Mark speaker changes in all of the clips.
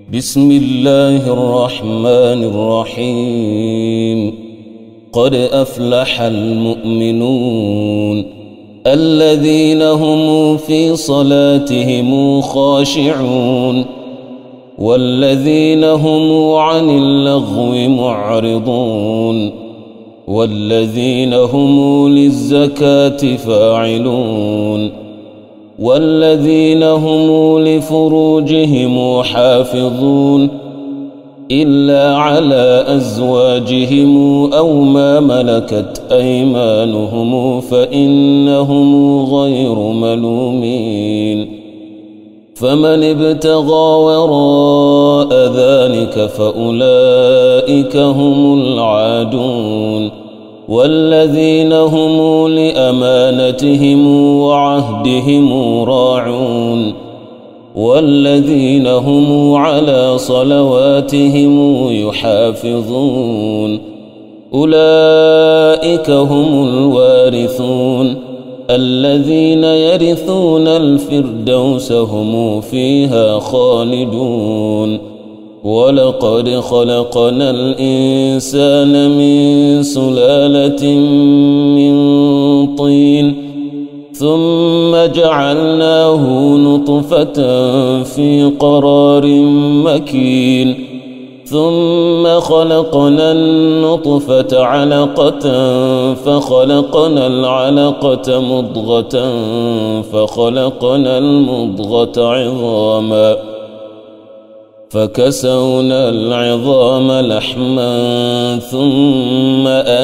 Speaker 1: بسم الله الرحمن الرحيم قد أفلح المؤمنون الذين هم في صلاتهم خاشعون والذين هم عن اللغو معرضون والذين هم للزكاة فاعلون والذين هم لفروجهم حافظون إلا على أزواجهم أو ما ملكت أيمانهم فإنهم غير ملومين فمن ابتغى وراء ذلك فأولئك هم العادون والذين هم لأمانتهم وعهدهم راعون والذين هم على صلواتهم يحافظون أولئك هم الوارثون الذين يرثون الفردوس هم فيها خالدون ولقد خلقنا الإنسان من سلالة من طين ثم جعلناه نطفة في قرار مكين ثم خلقنا النطفة علقة فخلقنا العلقة مضغة فخلقنا المضغة عظاما فكسونا العظام لحما ثم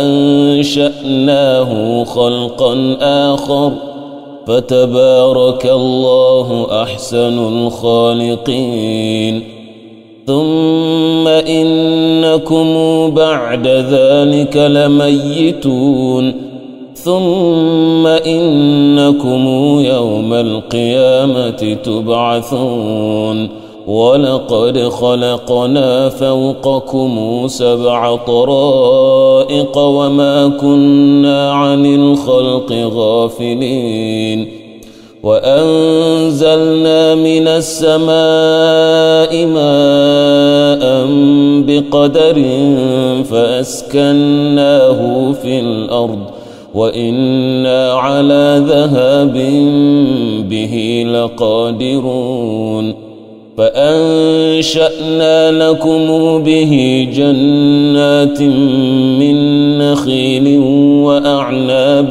Speaker 1: أنشأناه خلقا آخر فتبارك الله أحسن الخالقين ثم إنكم بعد ذلك لميتون ثم إنكم يوم القيامة تبعثون ولقد خلقنا فوقكم 7 طرائق وما كنا عن الخلق غافلين وأنزلنا من السماء ماء بقدر فأسكناه في الأرض وإنا على ذهاب به لقادرون فأنشأنا لكم به جنات من نخيل وأعناب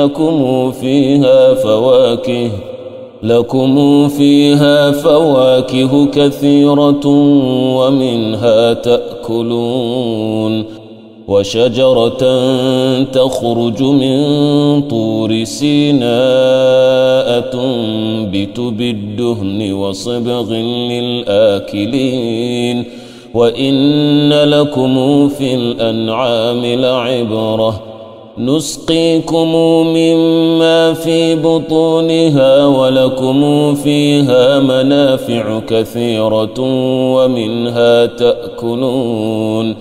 Speaker 1: لكم فيها فواكه كثيرة ومنها تأكلون وشجرة تخرج من طور سيناء تنبت بالدهن وصبغ للآكلين وإن لكم في الأنعام لعبرة نسقيكم مما في بطونها ولكم فيها منافع كثيرة ومنها تأكلون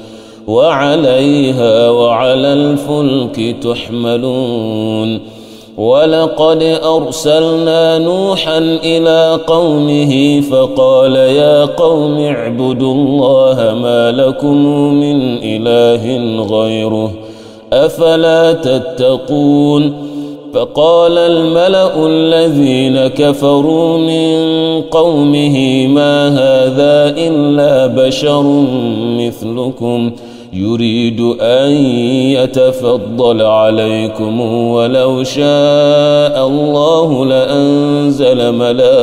Speaker 1: وعليها وعلى الفلك تحملون ولقد أرسلنا نوحا إلى قومه فقال يا قوم اعبدوا الله ما لكم من إله غيره أفلا تتقون فقال الملأ الذين كفروا من قومه ما هذا إلا بشر مثلكم يريد أن يتفضل عليكم ولو شاء الله لأنزل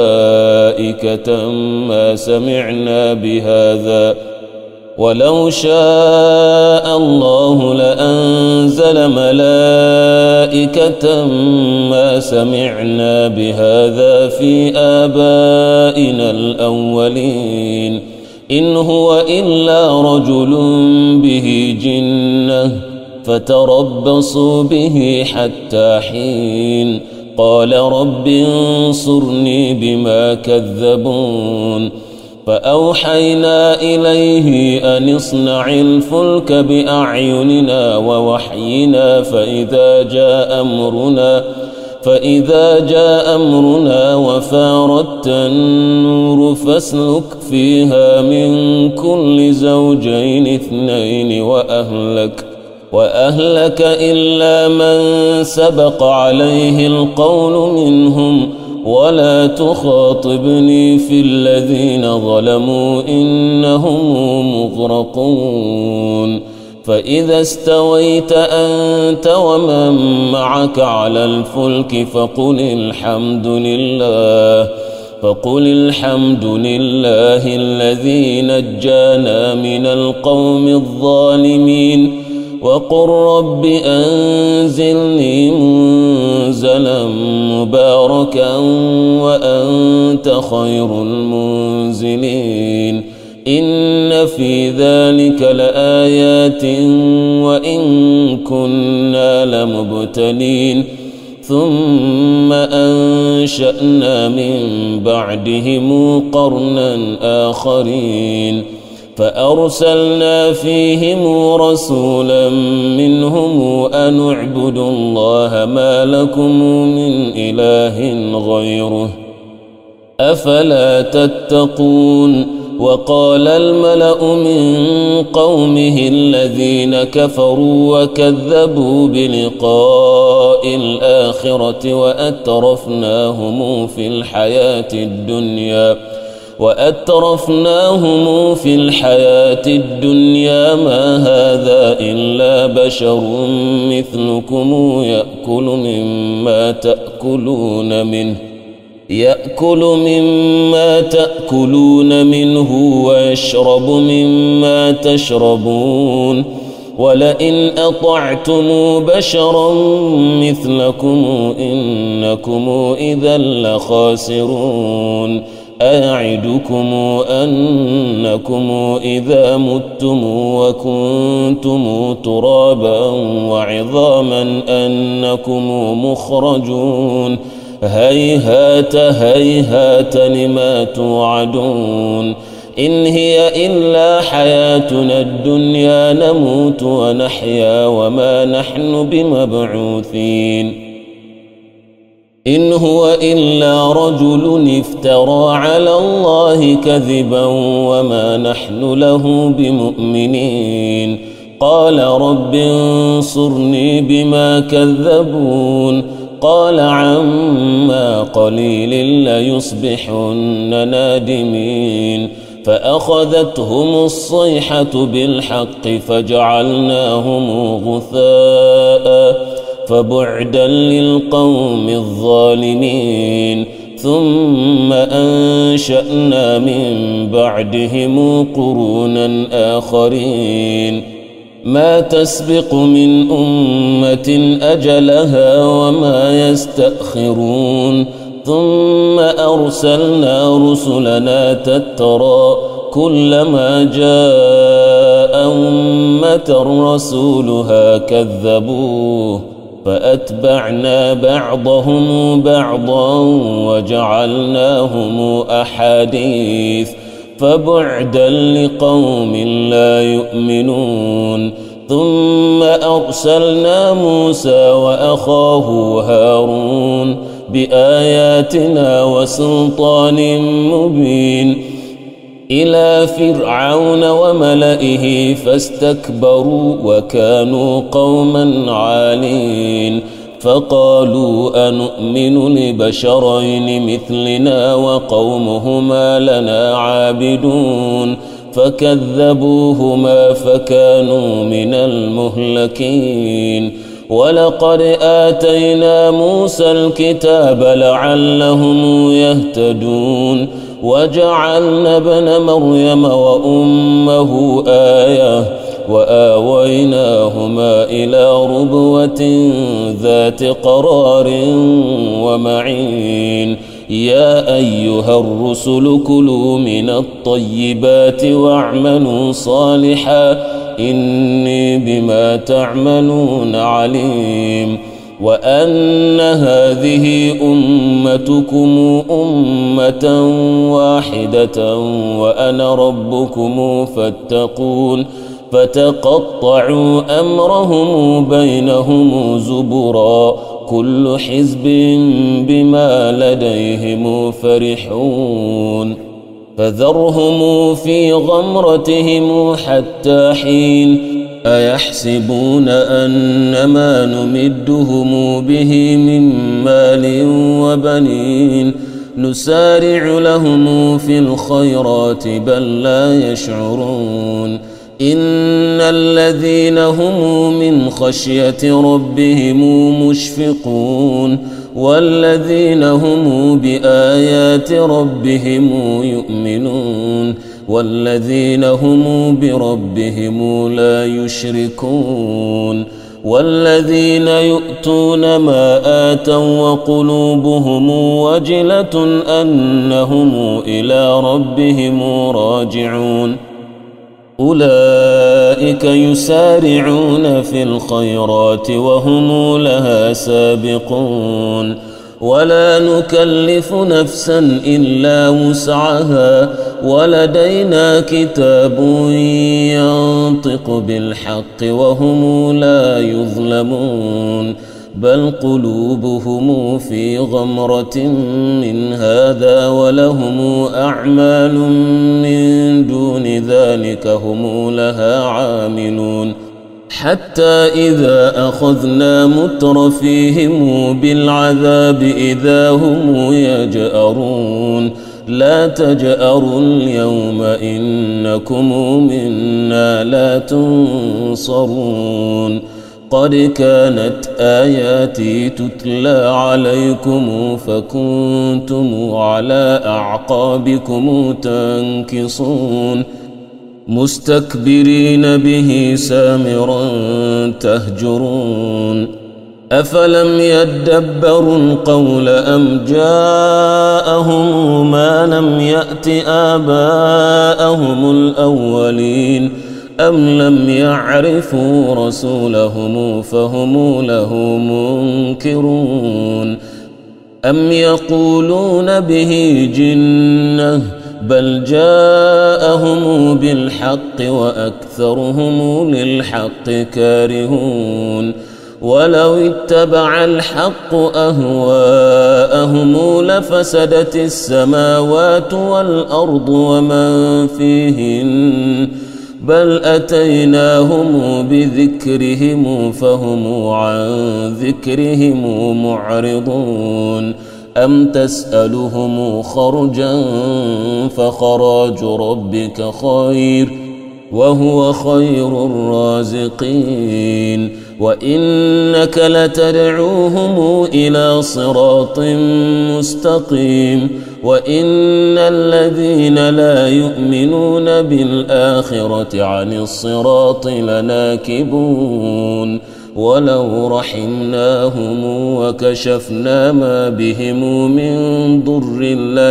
Speaker 1: ملائكة ما سمعنا بهذا ولو شاء الله لأنزل ملائكة ما سمعنا بهذا في آبائنا الأولين إن هو إلا رجل به جنة فتربصوا به حتى حين قال رب انصرني بما كذبون فأوحينا إليه أن اصنع الفلك بأعيننا ووحينا فإذا جاء أمرنا وفاردت النور فاسلك فيها من كل زوجين اثنين وأهلك إلا من سبق عليه القول منهم ولا تخاطبني في الذين ظلموا إنهم مغرقون فإذا استويت أنت ومن معك على الفلك فقل الحمد لله الذي نجانا من القوم الظالمين وقل رب أنزلني منزلا مباركا وأنت خير المنزلين إن في ذلك لآيات وإن كنا لمبتلين ثم أنشأنا من بعدهم قرنا آخرين فأرسلنا فيهم رسولا منهم أن اعبدوا الله ما لكم من إله غيره أفلا تتقون وقال الملأ من قومه الذين كفروا وكذبوا بلقاء الآخرة وأترفناهم في الحياة الدنيا ما هذا إلا بشر مثلكم يأكل مما تأكلون منه ويشرب مما تشربون ولئن أطعتم بشرا مثلكم إنكم إذا لخاسرون أيعدكم أنكم إذا متم وكنتم ترابا وعظاما أنكم مخرجون هيهات هيهات لما توعدون إن هي إلا حياتنا الدنيا نموت ونحيا وما نحن بمبعوثين إن هو إلا رجل افترى على الله كذبا وما نحن له بمؤمنين قال رب انصرني بما كذبون قال عما قليل ليصبحن نادمين فأخذتهم الصيحة بالحق فجعلناهم غثاء فبعدا للقوم الظالمين ثم أنشأنا من بعدهم قرونا آخرين ما تسبق من أمة أجلها وما يستأخرون ثم أرسلنا رسلنا تترى كلما جاء أمة رسولها كذبوه فأتبعنا بعضهم بعضا وجعلناهم أحاديث فبعدا لقوم لا يؤمنون ثم أرسلنا موسى وأخاه هارون بآياتنا وسلطان مبين إلى فرعون وملئه فاستكبروا وكانوا قوما عالين فقالوا أنؤمن لبشرين مثلنا وقومهما لنا عابدون فكذبوهما فكانوا من المهلكين ولقد آتينا موسى الكتاب لعلهم يهتدون وجعلنا ابن مريم وأمه آية وآويناهما إلى ربوة ذات قرار ومعين يا أيها الرسل كلوا من الطيبات واعملوا صالحا إني بما تعملون عليم وأن هذه أمتكم أمة واحدة وأنا ربكم فاتقون فتقطعوا أمرهم بينهم زبرا وكل حزب بما لديهم فرحون فذرهم في غمرتهم حتى حين أيحسبون أن ما نمدهم به من مال وبنين نسارع لهم في الخيرات بل لا يشعرون إن الذين هم من خشية ربهم مشفقون والذين هم بآيات ربهم يؤمنون والذين هم بربهم لا يشركون والذين يؤتون ما آتوا وقلوبهم وجلة أنهم إلى ربهم راجعون أولئك يسارعون في الخيرات وهم لها سابقون ولا نكلف نفسا إلا وسعها ولدينا كتاب ينطق بالحق وهم لا يظلمون بل قلوبهم في غمرة من هذا ولهم أعمال من دون ذلك هم لها عاملون حتى إذا أخذنا مترفيهم بالعذاب إذا هم يجأرون لا تجأروا اليوم إنكم منا لا تنصرون قد كانت آياتي تتلى عليكم فكنتم على أعقابكم تنكصون مستكبرين به سامرا تهجرون أفلم يدبروا القول أم جاءهم ما لم يأت آباءهم الأولين أم لم يعرفوا رسولهم فهم له منكرون أم يقولون به جنة بل جاءهم بالحق وأكثرهم للحق كارهون ولو اتبع الحق أهواءهم لفسدت السماوات والأرض ومن فيهن بل أتيناهم بذكرهم فهم عن ذكرهم معرضون أم تسألهم خرجا فخراج ربك خير وهو خير الرازقين وإنك لتدعوهم إلى صراط مستقيم وإن الذين لا يؤمنون بالآخرة عن الصراط لناكبون ولو رحمناهم وكشفنا ما بهم من ضر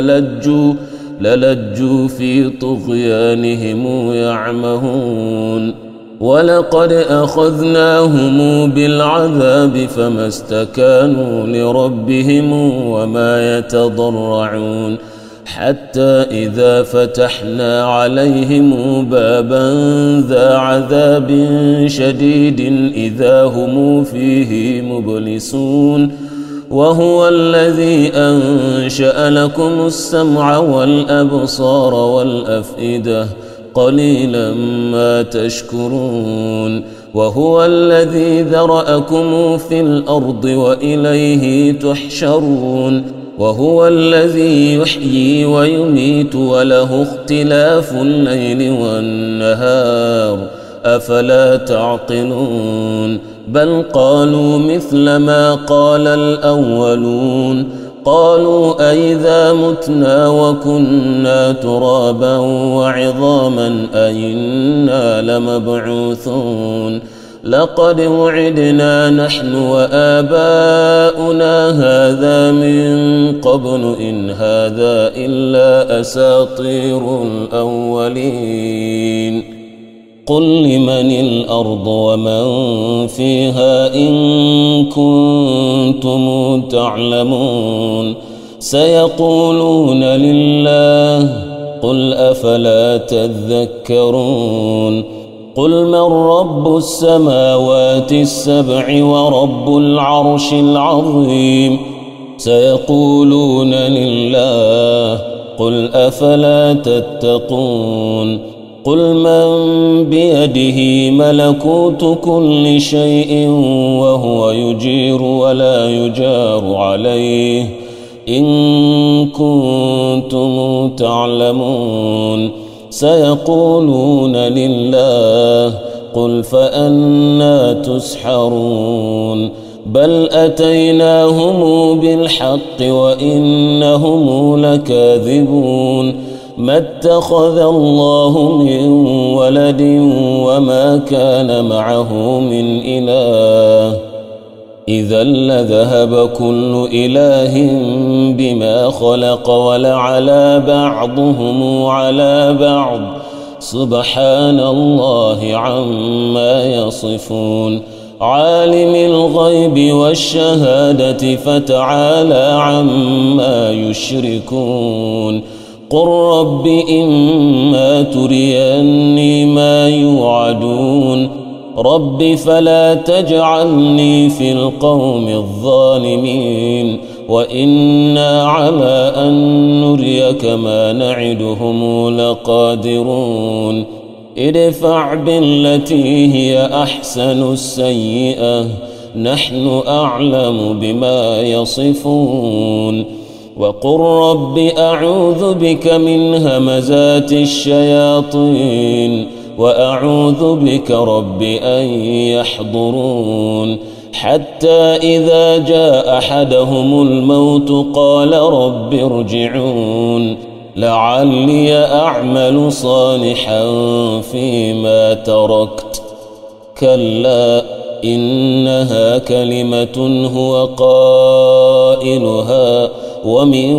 Speaker 1: للجوا في طغيانهم يعمهون ولقد أخذناهم بالعذاب فما استكانوا لربهم وما يتضرعون حتى إذا فتحنا عليهم بابا ذا عذاب شديد إذا هم فيه مبلسون وهو الذي أنشأ لكم السمع والأبصار والأفئدة قليلا ما تشكرون وهو الذي ذرأكم في الأرض وإليه تحشرون وهو الذي يحيي ويميت وله اختلاف الليل والنهار أفلا تعقلون بل قالوا مثل ما قال الأولون قالوا أئذا متنا وكنا ترابا وعظاما أئنا لمبعوثون لقد وعدنا نحن وآباؤنا هذا من قبل إن هذا إلا أساطير الأولين قل لمن الأرض ومن فيها إن كنتم تعلمون سيقولون لله قل أفلا تذكرون قل من رب السماوات السبع ورب العرش العظيم سيقولون لله قل أفلا تتقون قل من بيده ملكوت كل شيء وهو يجير ولا يجار عليه إن كنتم تعلمون سيقولون لله قل فأنى تسحرون بل أتيناهم بالحق وإنهم لكاذبون ما اتخذ الله من ولد وما كان معه من إله إذا لذهب كل إله بما خلق ولعلى بعضهم على بعض سبحان الله عما يصفون عالم الغيب والشهادة فتعالى عما يشركون قل رب إما تريني ما يوعدون رب فلا تجعلني في القوم الظالمين وإنا على أن نريك ما نعدهم لقادرون ادفع بالتي هي أحسن السيئة نحن أعلم بما يصفون وقل رب أعوذ بك من همزات الشياطين وأعوذ بك رب أن يحضرون حتى إذا جاء أحدهم الموت قال رب ارجعون لعلي أعمل صالحا فيما تركت كلا إنها كلمة هو قائلها ومن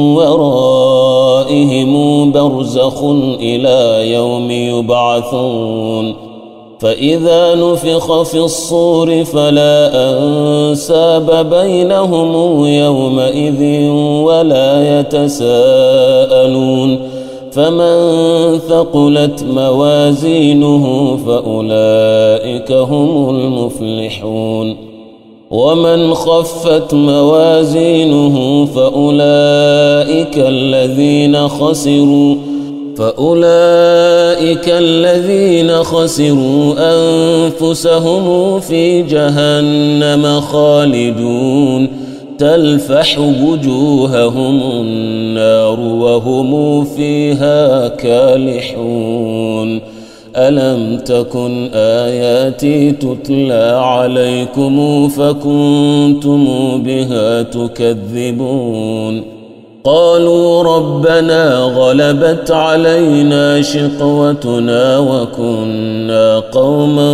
Speaker 1: ورائهم برزخ إلى يوم يبعثون فإذا نفخ في الصور فلا أنساب بينهم يومئذ ولا يتساءلون فمن ثقلت موازينه فأولئك هم المفلحون ومن خفت موازينه فأولئك الذين خسروا أنفسهم في جهنم خالدون تلفح وجوههم النار وهم فيها كالحون ألم تكن آياتي تتلى عليكم فكنتم بها تكذبون قالوا ربنا غلبت علينا شقوتنا وكنا قوما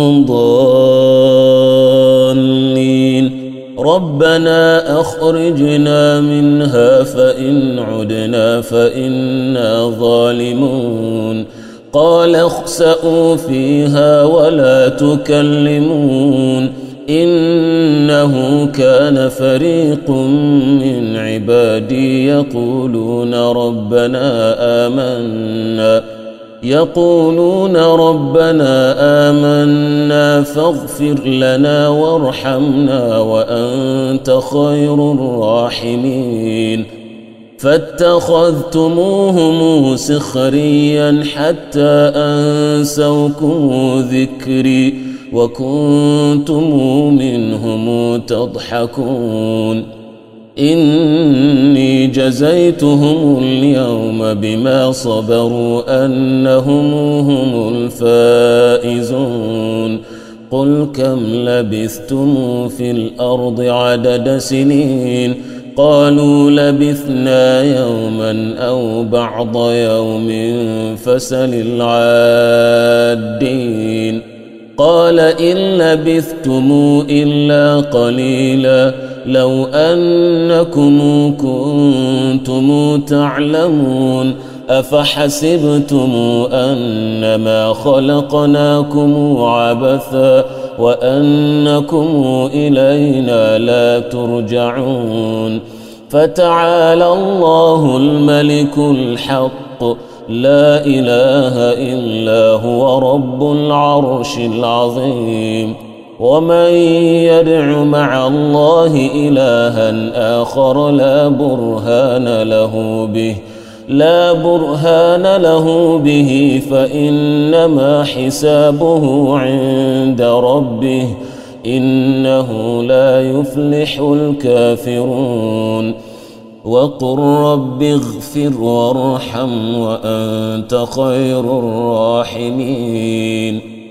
Speaker 1: ضالين ربنا أخرجنا منها فإن عدنا فإنا ظالمون قال اخسئوا فيها ولا تكلمون إنه كان فريق من عبادي يقولون ربنا آمنا فاغفر لنا وارحمنا وأنت خير الراحمين فاتخذتموهم سخريا حتى أنسوكم ذكري وكنتم منهم تضحكون إني جزيتهم اليوم بما صبروا أنهم هم الفائزون قل كم لبثتم في الأرض عدد سنين قالوا لبثنا يوما أو بعض يوم فسل العادين قال إن لبثتم إلا قليلا لو أنكم كنتم تعلمون أفحسبتم أنما خلقناكم عبثا وأنكم إلينا لا ترجعون فتعالى الله الملك الحق لا إله إلا هو رب العرش العظيم. ومن يدع مع الله إلها آخر لا برهان له به فإنما حسابه عند ربه إنه لا يفلح الكافرون. وقل رب اغفر وارحم وأنت خير الراحمين.